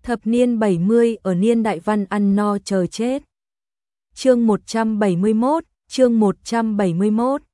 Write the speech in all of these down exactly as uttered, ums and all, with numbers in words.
Thập niên bảy mươi ở niên đại văn ăn no chờ chết. Chương một trăm bảy mươi mốt, chương một trăm bảy mươi mốt.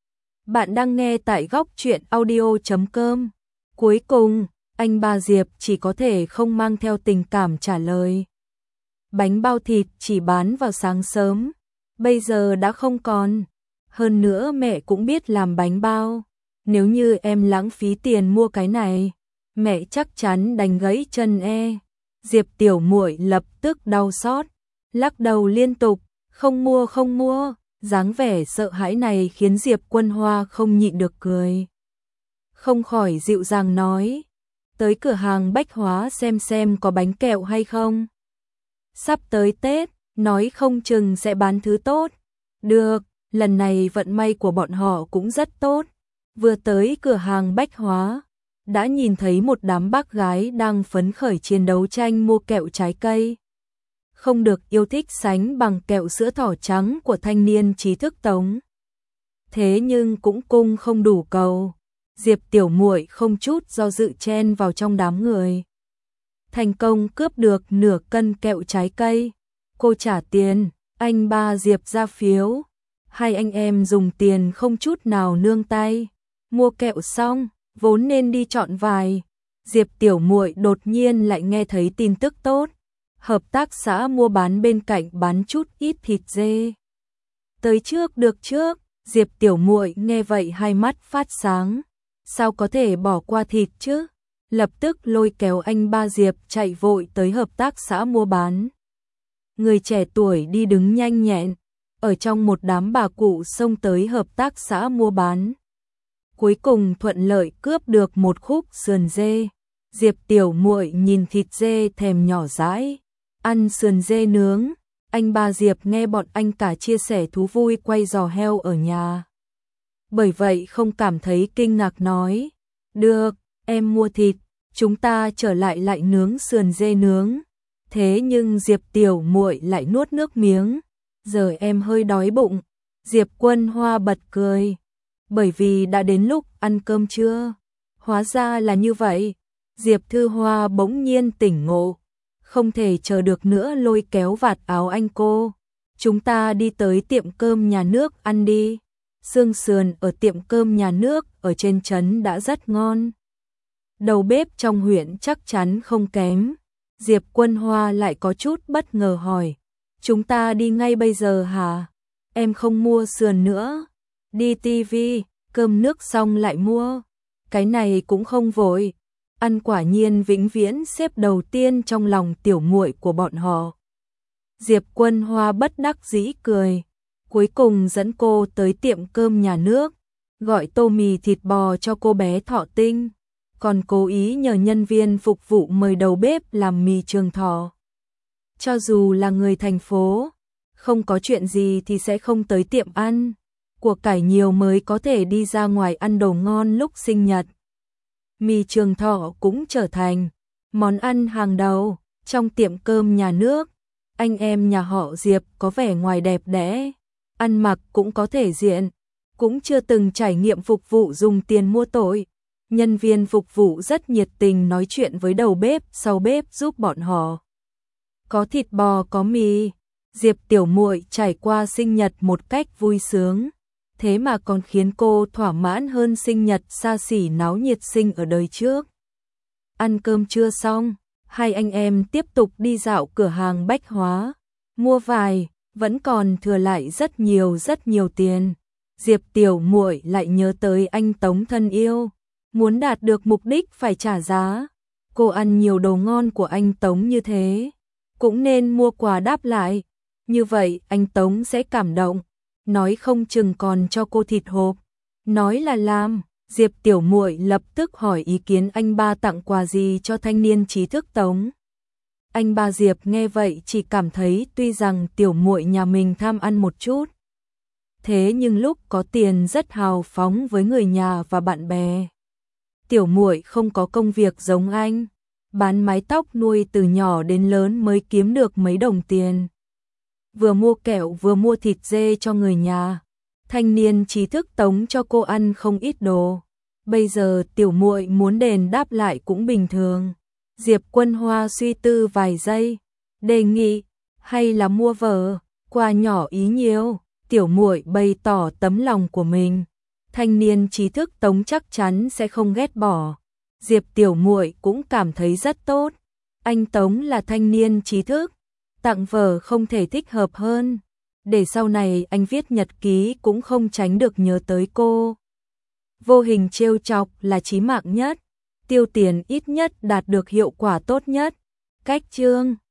Bạn đang nghe tại góc truyện audio chấm com. Cuối cùng, anh ba Diệp chỉ có thể không mang theo tình cảm trả lời. Bánh bao thịt chỉ bán vào sáng sớm, bây giờ đã không còn. Hơn nữa mẹ cũng biết làm bánh bao. Nếu như em lãng phí tiền mua cái này, mẹ chắc chắn đánh gãy chân e. Diệp tiểu muội lập tức đau xót, lắc đầu liên tục, không mua không mua, dáng vẻ sợ hãi này khiến Diệp Quân Hoa không nhịn được cười. Không khỏi dịu dàng nói, tới cửa hàng bách hóa xem xem có bánh kẹo hay không. Sắp tới Tết, nói không chừng sẽ bán thứ tốt. Được, lần này vận may của bọn họ cũng rất tốt. Vừa tới cửa hàng bách hóa, đã nhìn thấy một đám bác gái đang phấn khởi chiến đấu tranh mua kẹo trái cây. Không được yêu thích sánh bằng kẹo sữa thỏ trắng của thanh niên trí thức Tống. Thế nhưng cũng cung không đủ cầu. Diệp tiểu muội không chút do dự chen vào trong đám người. Thành công cướp được nửa cân kẹo trái cây. Cô trả tiền, anh ba Diệp ra phiếu. Hai anh em dùng tiền không chút nào nương tay. Mua kẹo xong, vốn nên đi chọn vài. Diệp tiểu muội đột nhiên lại nghe thấy tin tức tốt. Hợp tác xã mua bán bên cạnh bán chút ít thịt dê. Tới trước được trước, Diệp tiểu muội nghe vậy hai mắt phát sáng. Sao có thể bỏ qua thịt chứ? Lập tức lôi kéo anh ba Diệp chạy vội tới hợp tác xã mua bán. Người trẻ tuổi đi đứng nhanh nhẹn, ở trong một đám bà cụ xông tới hợp tác xã mua bán. Cuối cùng thuận lợi cướp được một khúc sườn dê. Diệp tiểu muội nhìn thịt dê thèm nhỏ dãi, ăn sườn dê nướng. Anh ba Diệp nghe bọn anh cả chia sẻ thú vui quay giò heo ở nhà. Bởi vậy không cảm thấy kinh ngạc nói, được, em mua thịt, chúng ta trở lại lại nướng sườn dê nướng. Thế nhưng Diệp tiểu muội lại nuốt nước miếng, giờ em hơi đói bụng. Diệp Quân Hoa bật cười, bởi vì đã đến lúc ăn cơm trưa. Hóa ra là như vậy. Diệp Thư Hoa bỗng nhiên tỉnh ngộ, không thể chờ được nữa lôi kéo vạt áo anh cô. Chúng ta đi tới tiệm cơm nhà nước ăn đi. Xương sườn ở tiệm cơm nhà nước ở trên trấn đã rất ngon. Đầu bếp trong huyện chắc chắn không kém. Diệp Quân Hoa lại có chút bất ngờ hỏi, chúng ta đi ngay bây giờ hả? Em không mua sườn nữa. Đi tivi, cơm nước xong lại mua. Cái này cũng không vội. Ăn quả nhiên vĩnh viễn xếp đầu tiên trong lòng tiểu muội của bọn họ. Diệp Quân Hoa bất đắc dĩ cười. Cuối cùng dẫn cô tới tiệm cơm nhà nước, gọi tô mì thịt bò cho cô bé Thọ Tinh, còn cố ý nhờ nhân viên phục vụ mời đầu bếp làm mì Trường Thọ. Cho dù là người thành phố, không có chuyện gì thì sẽ không tới tiệm ăn. Của cải nhiều mới có thể đi ra ngoài ăn đồ ngon lúc sinh nhật. Mì Trường Thọ cũng trở thành món ăn hàng đầu trong tiệm cơm nhà nước. Anh em nhà họ Diệp có vẻ ngoài đẹp đẽ, ăn mặc cũng có thể diện, cũng chưa từng trải nghiệm phục vụ dùng tiền mua tội. Nhân viên phục vụ rất nhiệt tình nói chuyện với đầu bếp, sau bếp giúp bọn họ. Có thịt bò, có mì. Diệp tiểu muội trải qua sinh nhật một cách vui sướng, thế mà còn khiến cô thỏa mãn hơn sinh nhật xa xỉ náo nhiệt sinh ở đời trước. Ăn cơm trưa xong, hai anh em tiếp tục đi dạo cửa hàng bách hóa, mua vài, vẫn còn thừa lại rất nhiều rất nhiều tiền. Diệp tiểu muội lại nhớ tới anh Tống thân yêu, muốn đạt được mục đích phải trả giá. Cô ăn nhiều đồ ngon của anh Tống như thế, cũng nên mua quà đáp lại. Như vậy anh Tống sẽ cảm động, nói không chừng còn cho cô thịt hộp. Nói là làm, Diệp tiểu muội lập tức hỏi ý kiến anh ba tặng quà gì cho thanh niên trí thức Tống. Anh ba Diệp nghe vậy chỉ cảm thấy tuy rằng tiểu muội nhà mình tham ăn một chút, thế nhưng lúc có tiền rất hào phóng với người nhà và bạn bè. Tiểu muội không có công việc giống anh, bán mái tóc nuôi từ nhỏ đến lớn mới kiếm được mấy đồng tiền. Vừa mua kẹo vừa mua thịt dê cho người nhà. Thanh niên trí thức Tống cho cô ăn không ít đồ. Bây giờ tiểu muội muốn đền đáp lại cũng bình thường. Diệp Quân Hoa suy tư vài giây, đề nghị, hay là mua vở, quà nhỏ ý nhiều, tiểu muội bày tỏ tấm lòng của mình. Thanh niên trí thức Tống chắc chắn sẽ không ghét bỏ. Diệp tiểu muội cũng cảm thấy rất tốt. Anh Tống là thanh niên trí thức, tặng vở không thể thích hợp hơn. Để sau này anh viết nhật ký cũng không tránh được nhớ tới cô. Vô hình trêu chọc là chí mạng nhất, tiêu tiền ít nhất đạt được hiệu quả tốt nhất. Cách chương